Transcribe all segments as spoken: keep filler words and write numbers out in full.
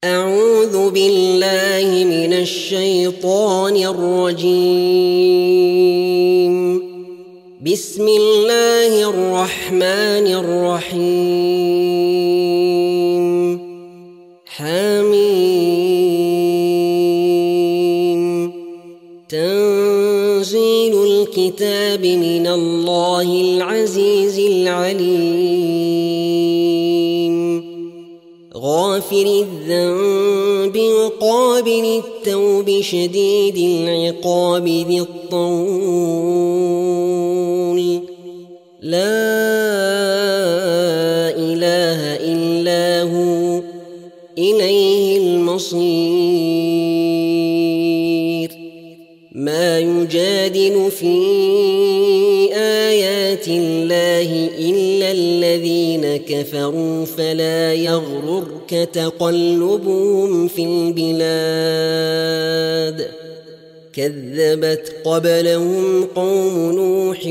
أعوذ بالله من الشيطان الرجيم. بسم الله الرحمن الرحيم. حميم. تنزيل الكتاب من الله العزيز العليم. غافر الذنب وقابل التوب شديد العقاب ذي الطول. لا إله إلا هو إليه المصير. ما يجادل في آيات الله إلا الذين كفروا فلا يغررك تقلبهم في البلاد. كذبت قبلهم قوم نوح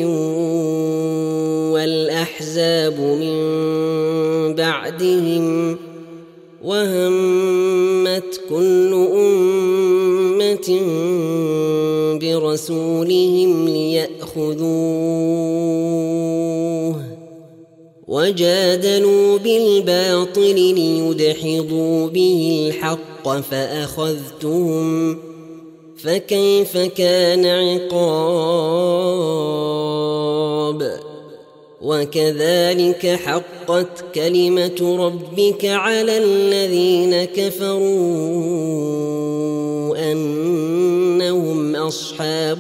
والأحزاب من بعدهم وهمت كل أمة برسولهم ليأخذوه وجادلوا بالباطل ليدحضوا به الحق فأخذتهم فكيف كان عقاب. وكذلك حقت كلمة ربك على الذين كفروا أنهم أصحاب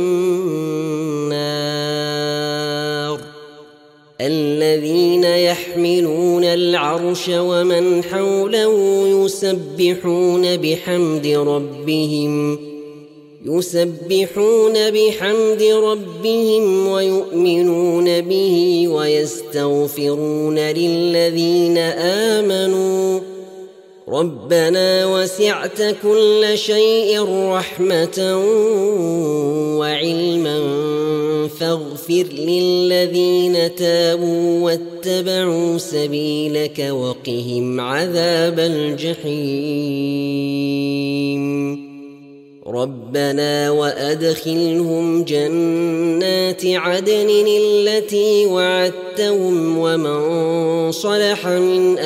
النار. الذين يحملون العرش ومن حوله يسبحون بحمد ربهم يسبحون بحمد ربهم ويؤمنون به ويستغفرون للذين آمنوا ربنا وسعت كل شيء رحمة وعلما فاغفر للذين تابوا واتبعوا سبيلك وقهم عذاب الجحيم. ربنا وأدخلهم جنات عدن التي وعدتهم ومن صلح من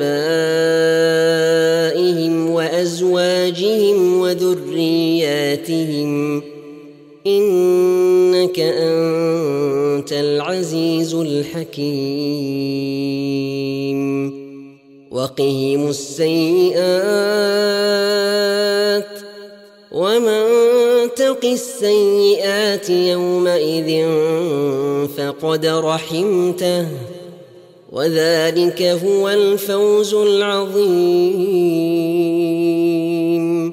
آبائهم وأزواجهم وذرياتهم إنك أنت العزيز الحكيم. وقهم السيئات ومن تق السيئات يومئذ فقد رحمته وذلك هو الفوز العظيم.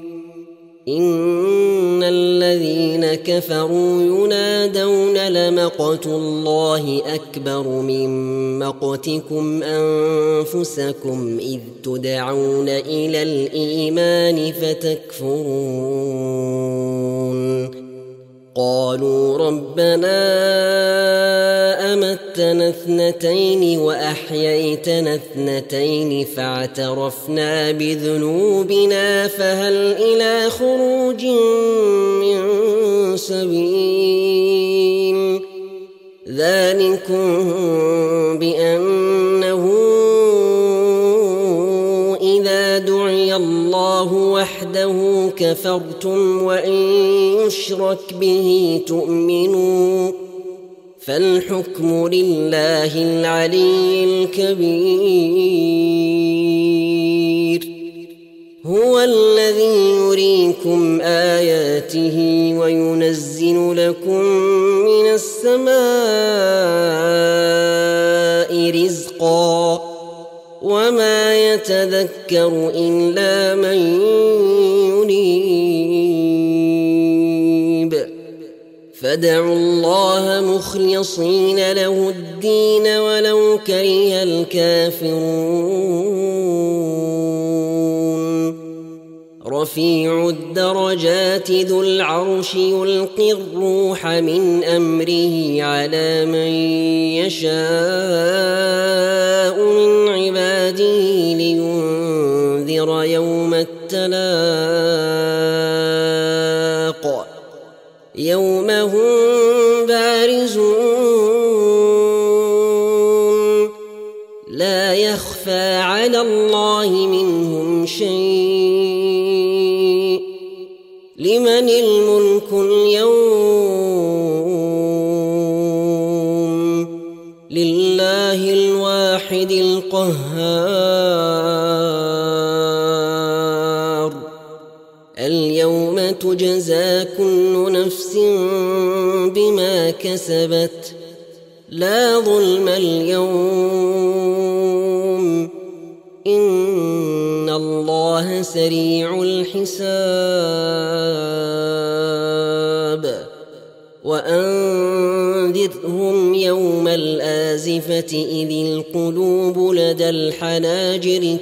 إن الذين كفروا ينادون لمقت الله أكبر من مقتكم أنفسكم إذ تدعون إلى الإيمان فتكفرون. قالوا ربنا أمتنا اثنتين وأحييتنا اثنتين فاعترفنا بذنوبنا فهل إلى خروج من سبيل. ذلكم بأنه إذا دعي الله وحده كفرتم وإن يشرك به تؤمنوا فالحكم لله العلي الكبير. هو الذي يريكم آياته وينزل لكم من السماء رزقا وما يتذكر إلا من ينيب. فادعوا الله مخلصين له الدين ولو كره الكافرون. رفيع الدرجات ذو العرش يلقي الروح من أمره على من يشاء من عباده لينذر وأنذر يوم التلاق يوم هم بارزون لا يخفى على الله منهم شيء لمن الملك اليوم لله الواحد القهار اليوم تجزى كل نفس بما كسبت لا ظلم اليوم إن الله سريع الحساب وأنذرهم يوم الآزفة إذ القلوب لدى الحناجر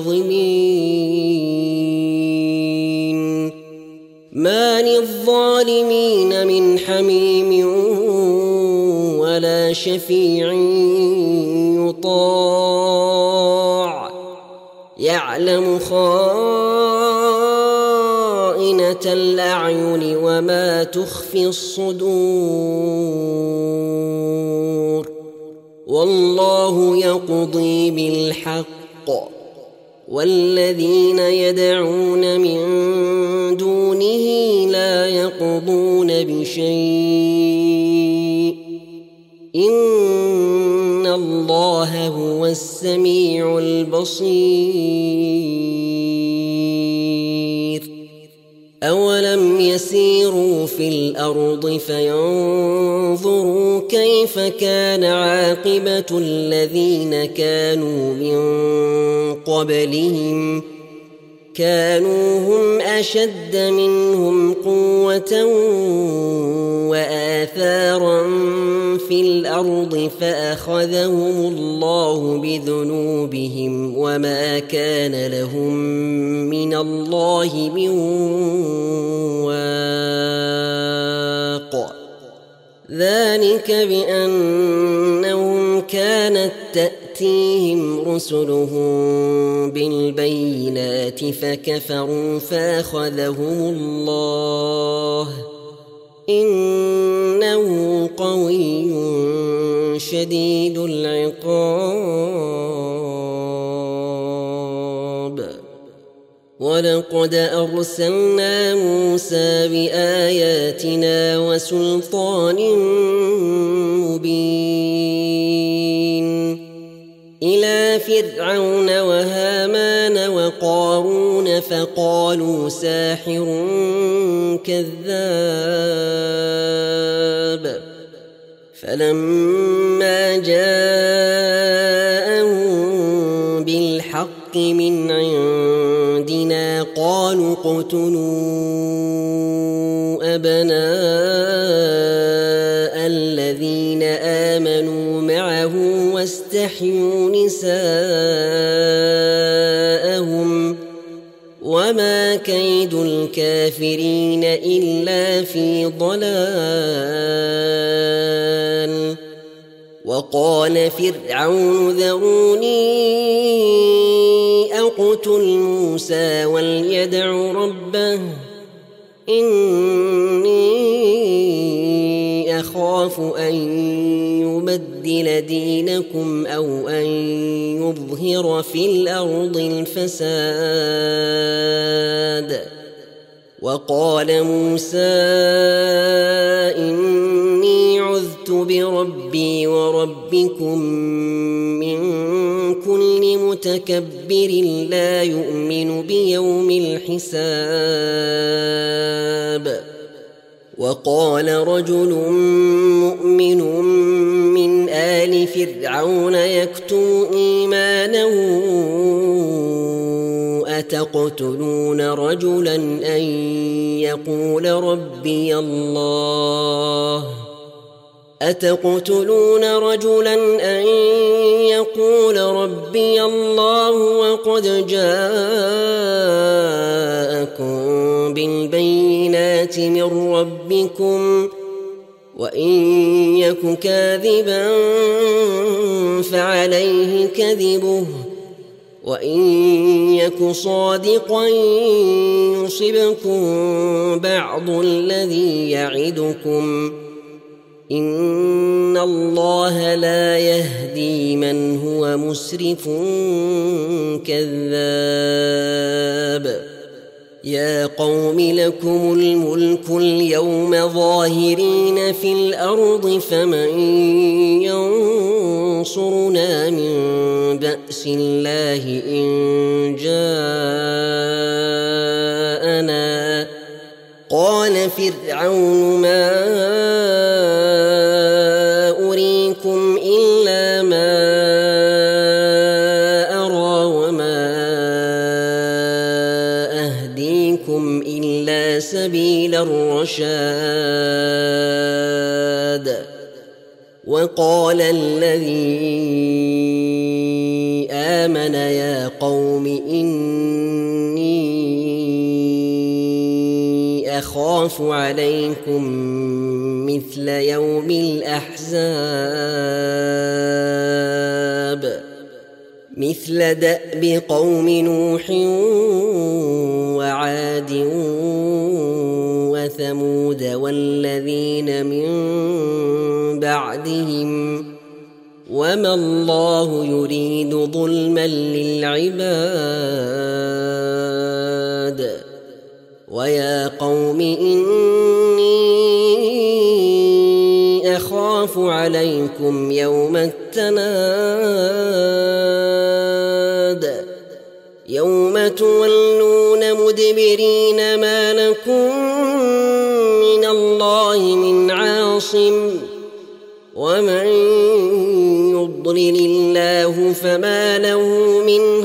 كاظمين ما للظالمين من حميم ولا شفيع يطاع يعلم خائنة الأعين وما تخفي الصدور والله يقضي بالحق والذين يدعون من دونه لا يقضون بشيء إن الله هو السميع البصير أولم يسيروا في الأرض فينظروا كيف كان عاقبة الذين كانوا من قبلهم كانوا هم أشد منهم قوة وآثارا في الأرض فأخذهم الله بذنوبهم وما كان لهم من الله من واق ذلك بأنهم كانت تأتيهم رسلهم بالبينات فكفروا فأخذهم الله إنه قوي شديد العقاب ولقد أرسلنا موسى بآياتنا وسلطان مبين إلى فرعون وهامان وقارون فقالوا ساحر كذاب فلما جاءهم بالحق من عندنا قالوا اقتلوا أبناء الذين آمنوا معه واستحيوا نساءهم وما كيد الكافرين إلا في ضلال وقال فرعون ذروني أقتل موسى وليدع ربه إني أخاف أن يبدل دينكم أو أن يظهر في الأرض الفساد وقال موسى إني عذت بربي وربكم من كل متكبر لا يؤمن بيوم الحساب وقال رجل مؤمن من آل فرعون يكتم إيمانه أتقتلون رجلا أن يقول ربي الله أتقتلون رجلا أن يقول ربي الله وقد جاءكم بالبينات من ربكم وإن يك كاذبا فعليه كذبه وإن يك صادقا يصبكم بعض الذي يعدكم إن الله لا يهدي من هو مسرف كذاب يا قوم لكم الملك اليوم ظاهرين في الأرض فمن ينصرنا من بأس الله إن جاءنا قال فرعون ما أريكم إلا ما أرى وما أهديكم إلا سبيل الرشاد وقال الذي آمن يا قوم إني أخاف عليكم مثل يوم الأحزاب مثل دأب قوم نوح وعاد وثمود والذين من بعدهم وما الله يريد ظلما للعباد ويا قوم إني أخاف عليكم يوم التناد يوم تولون مدبرين ما لكم من الله من عاصم ومن يضلل الله فما له من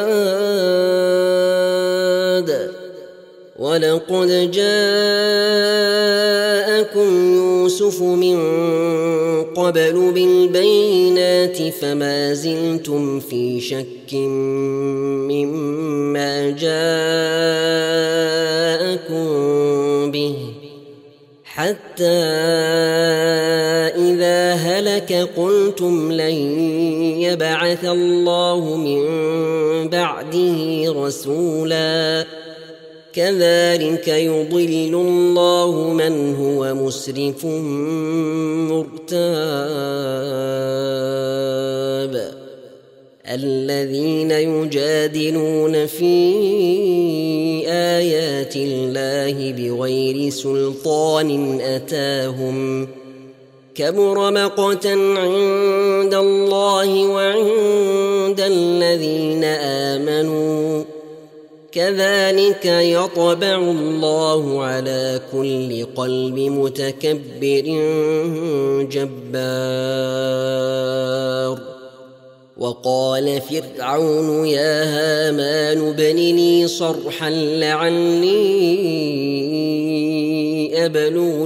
هاد ولقد جاءكم يوسف من قبل بالبينات فما زلتم في شك مما جاءكم به حتى إذا هلك قلتم لن يبعث الله من بعده رسولا كذلك يضل الله من هو مسرف مرتاب الذين يجادلون في آيات الله بغير سلطان أتاهم كبر مقتا عند الله وعند الذين آمنوا كذلك يطبع الله على كل قلب متكبر جبار وقال فرعون يا هامان ابن لي صرحا لعلي أبلغ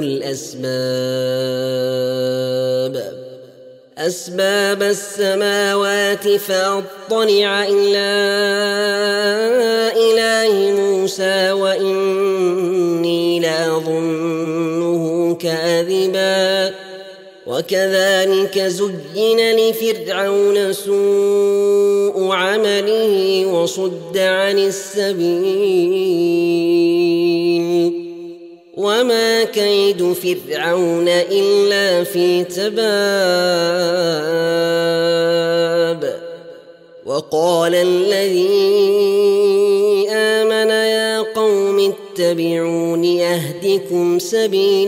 الأسباب أسباب السماوات فأطلع إلى إله موسى وإني لأظنه كاذبا وكذلك زين لفرعون سوء عمله وصد عن السبيل وما كيد فرعون إلا في تباب وقال الذي آمن يا قوم اتبعون أهدكم سبيل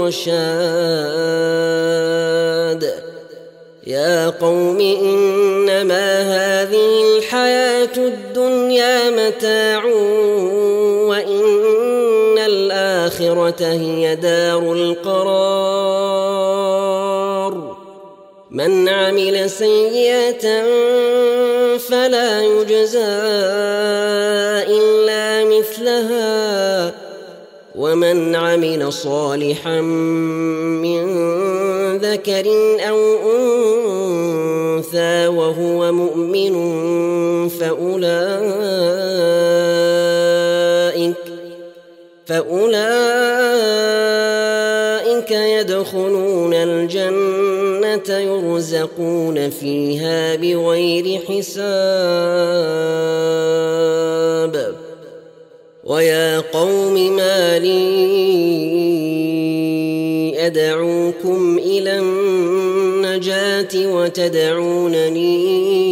الرشاد يا قوم إنما هذه الحياة الدنيا متاع وإن الآخرة هي دار القرار من عمل سيئة فلا يجزى إلا مثلها ومن عمل صالحا من ذكر أو أنثى وهو مؤمن فأولئك فأولئك يدخلون الجنة الجنة يرزقون فيها بغير حساب ويا قوم ما لي أدعوكم إلى النجاة وتدعونني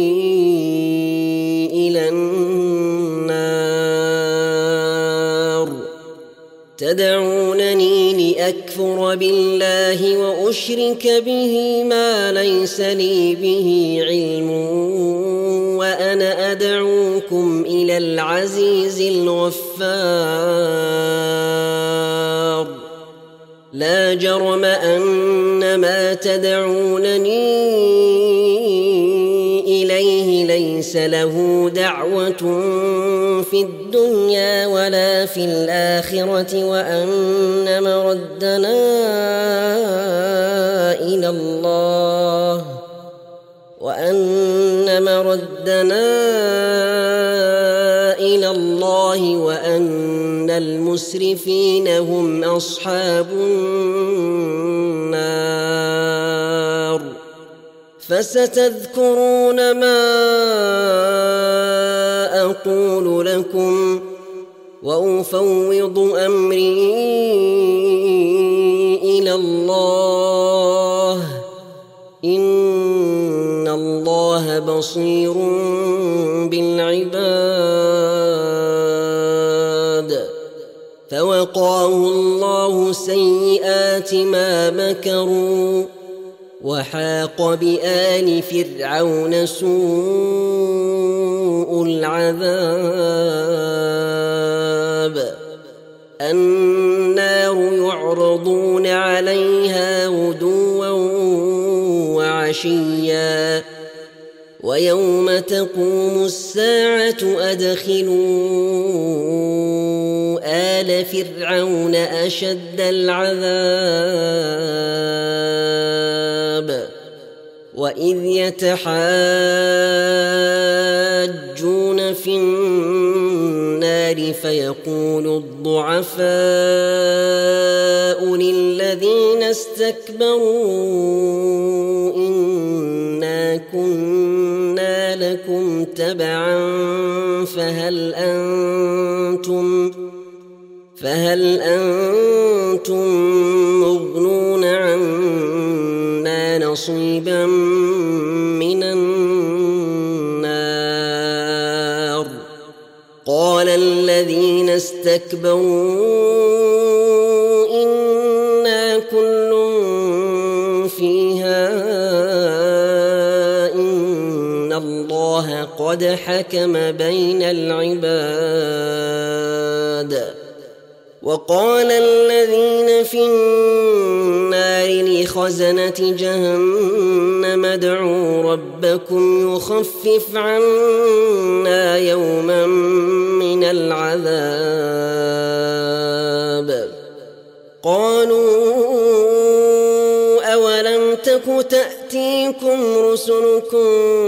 إلى النار تدعونني لأكفر بالله وأشرك به ما ليس لي به علم وأنا أدعوكم إلى العزيز الغفار لا جرم أن ما تدعونني إليه ليس له دعوة في الدنيا ولا في الآخرة وأن مردنا إلى الله وأن مردنا إلى الله وأن المسرفين هم أصحاب النار فستذكرون ما أقول لكم وأفوض أمري إلى الله إن الله بصير بالعباد فوقاه الله سيئات ما مكروا وحاق بآل فرعون سوء العذاب النار يعرضون عليها غدوا وعشيا ويوم تقوم الساعة أدخلوا آل فرعون أشد العذاب وإذ يتحاجون في النار فيقول الضعفاء للذين استكبروا إنا كنا لكم تبعا فهل أنتم فهل أنتم مغنون عنا نصيبا من النار قال الذين استكبروا إنا كل فيها إن الله قد حكم بين العباد وقال الذين في النار لخزنة جهنم ادعوا ربكم يخفف عنا يوما من العذاب قالوا أولم تك تأتيكم رسلكم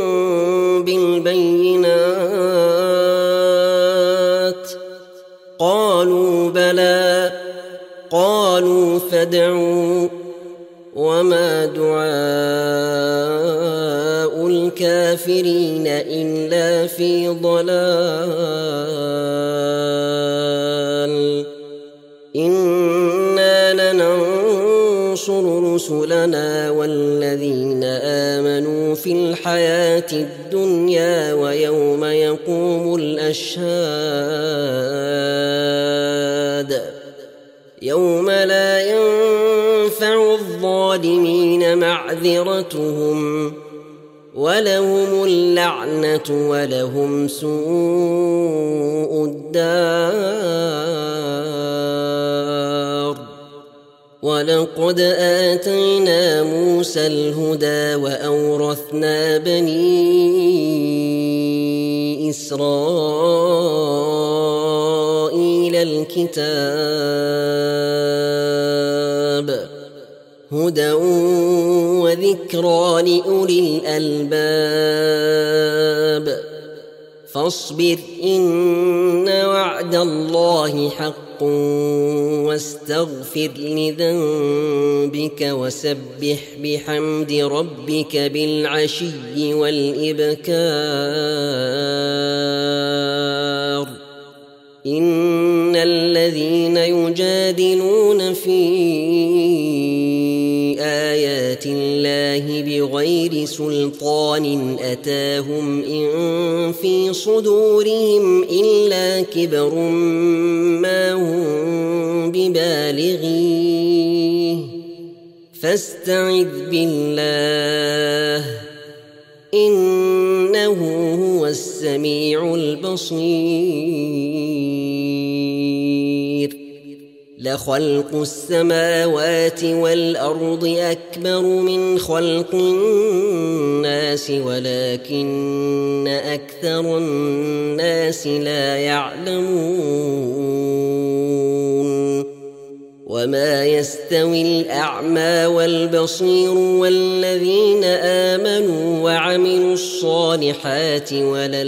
بالبينات قالوا بلى قالوا فادعوا وما دعاء الكافرين إلا في ضلال إنا لننصر رسلنا والذين آمنوا في الحياة الدنيا ويوم يقوم الأشهاد يوم لا ينفع الظالمين معذرتهم ولهم اللعنة ولهم سوء الدار ولقد آتينا موسى الهدى وأورثنا بني إسرائيل الكتاب هدى وذكرى لأولي الألباب فاصبر إن وعد الله حق واستغفر لذنبك وسبح بحمد ربك بالعشي والإبكار إن الذين يجادلون في آيات الله بغير سلطان أتاهم إن في صدورهم إلا كبر ما هم ببالغيه فاستعذ بالله إنه هو السميع البصير لخلق السماوات والأرض أكبر من خلق الناس ولكن أكثر الناس لا يعلمون وما يستوي الأعمى والبصير والذين آمنوا وعملوا الصالحات ولا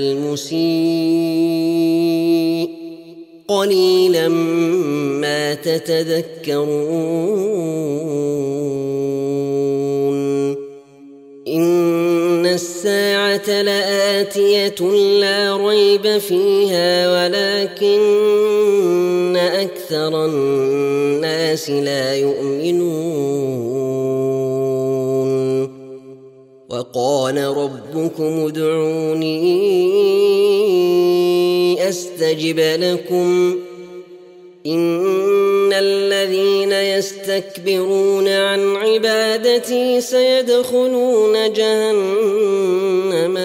المسيء قليلا ما تتذكرون إن الساعة لآتية لا ريب فيها ولكن أكثر الناس لا يؤمنون وقال ربكم ادعوني أستجب لكم إن الذين يستكبرون عن عبادتي سيدخلون جهنم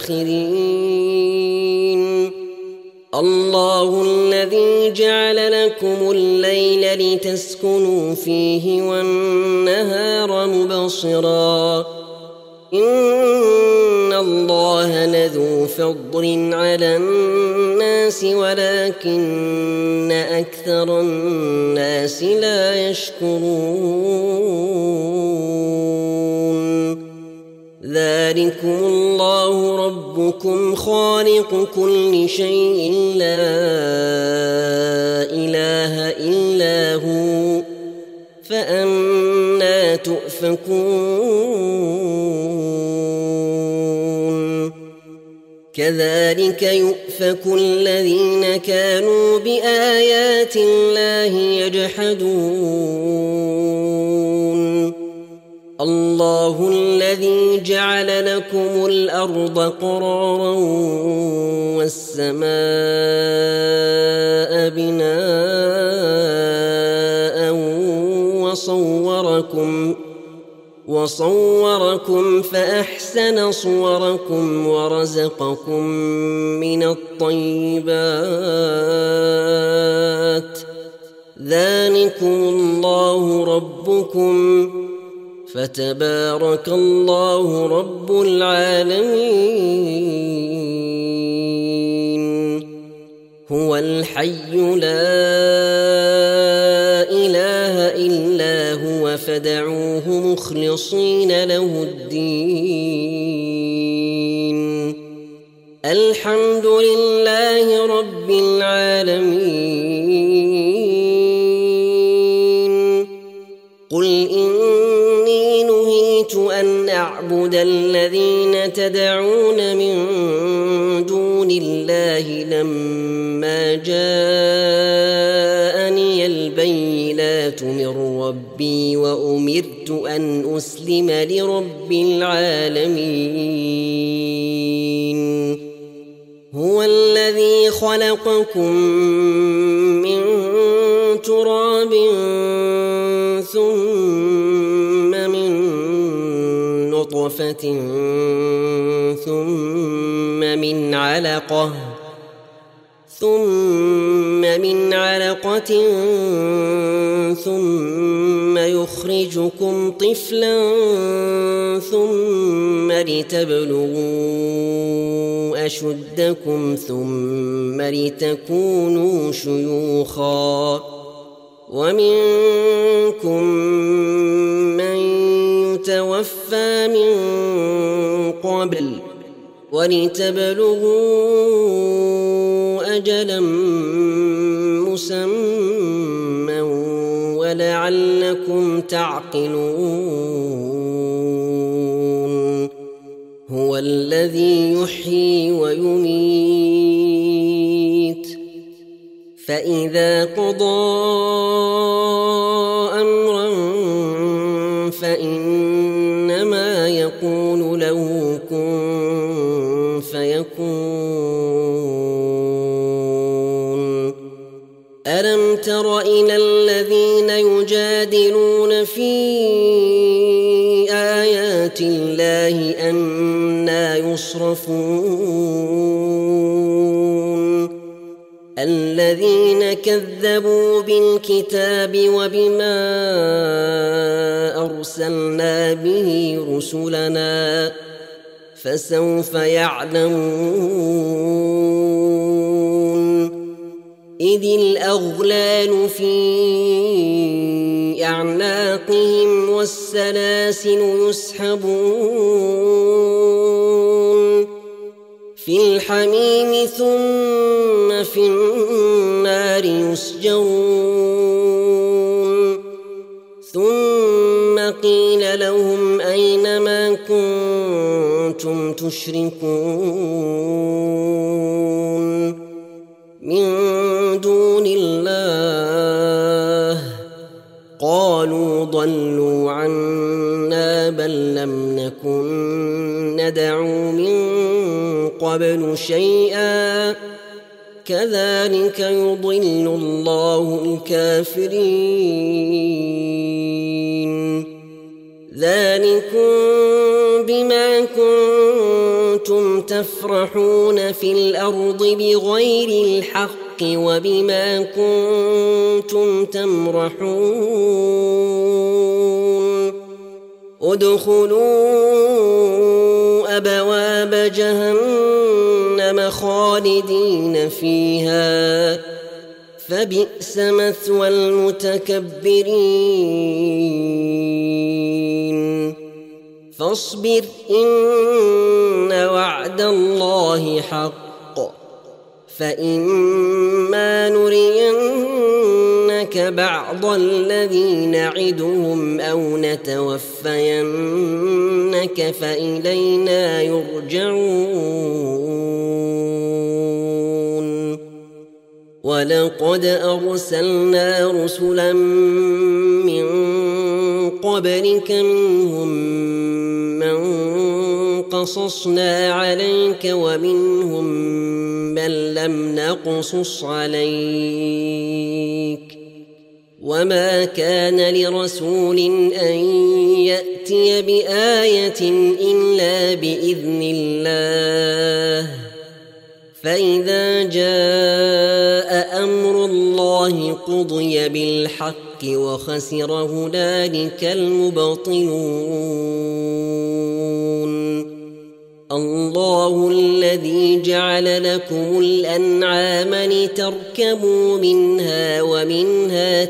داخرين الله الذي جعل لكم الليل لتسكنوا فيه والنهار مبصرا إن الله لذو فضل على الناس ولكن أكثر الناس لا يشكرون ذلكم الله ربكم خالق كل شيء لا إله إلا هو فأنى تؤفكون كذلك يؤفك الذين كانوا بآيات الله يجحدون الله الذي جعل لكم الأرض قرارا والسماء بناء وصوركم وصوركم فأحسن صوركم ورزقكم من الطيبات ذلكم الله ربكم فتبارك الله رب العالمين هو الحي لا إله إلا هو فدعوه مخلصين له الدين الحمد لله رب العالمين قل إني نهيت أن أعبد الذين تدعون من دون الله لما جاءني البينات من ربي وأمرت أن أسلم لرب العالمين هو الذي خلقكم من تراب ثم من نطفة ثم من علقة ثم من علقة ثم يخرجكم طفلا ثم لتبلغوا أشدكم ثم لتكونوا شيوخا ومنكم من يتوفى من قبل ولتبلغوا أجلا مسمى ولعلكم تعقلون هو الذي يحيي ويميت فإذا قضى أمرا فإنما يقول له كن فيكون ألم تر إلى الذين يجادلون في آيات الله أنى يصرفون الذين كذبوا بالكتاب وبما أرسلنا به رسلنا فسوف يعلمون إذ الأغلال في أعناقهم والسلاسل يسحبون في الحميم ثم في النار يسجرون ثم قيل لهم أين ما كنتم تشركون من دون الله قالوا ضلوا عنا بل لم نكن ندعو من قبل شيئا كذلك يضل الله الكافرين ذلكم بما كنتم تفرحون في الأرض بغير الحق وبما كنتم تمرحون ادخلوا أبواب جهنم خالدين فيها فبئس مثوى المتكبرين فاصبر إن وعد الله حق فإما نرينك بعض الذي نعدهم أو نتوفينك فإلينا يرجعون ولقد أرسلنا رسلا من قبلك منهم من قصصنا عليك ومنهم من لم نقصص عليك وما كان لرسول أن يأتي بآية إلا بإذن الله فإذا جاء أمر الله قضي بالحق وخسر هنالك المبطلون الله الذي جعل لكم الأنعام لتركبوا منها ومنها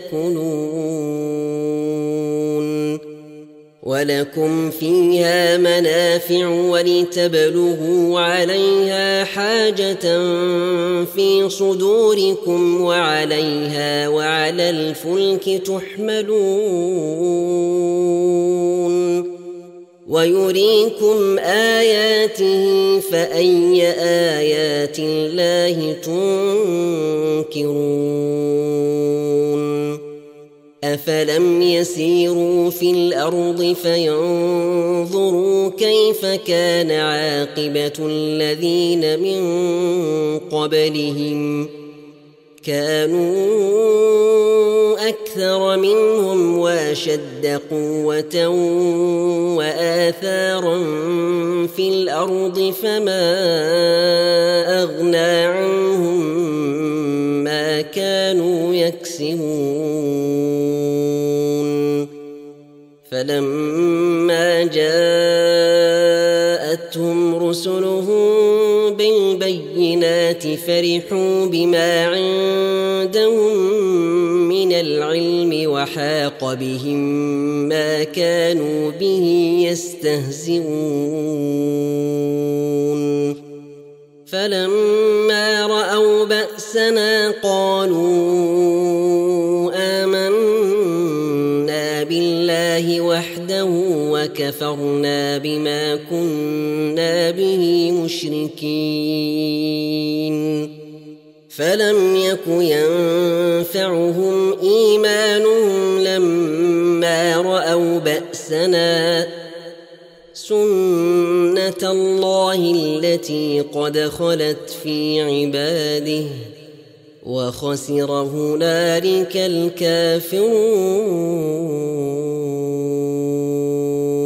تأكلون ولكم فيها منافع ولتبلغوا عليها حاجة في صدوركم وعليها وعلى الفلك تحملون ويريكم آياته فأي آيات الله تنكرون أفلم يسيروا في الأرض فينظروا كيف كان عاقبة الذين من قبلهم كانوا أكثر منهم وأشد قوة وآثارا في الأرض فما أغنى عنهم ما كانوا يكسبون فلما جاءتهم رسلهم بالبينات فرحوا بما عندهم من من العلم وحاق بهم ما كانوا به يستهزئون فلما رأوا بأسنا قالوا آمنا بالله وحده وكفرنا بما كنا به مشركين فلم يك ينفعهم إيمانهم لما رأوا بأسنا سنة الله التي قد خلت في عباده وخسر هنالك الكافرون.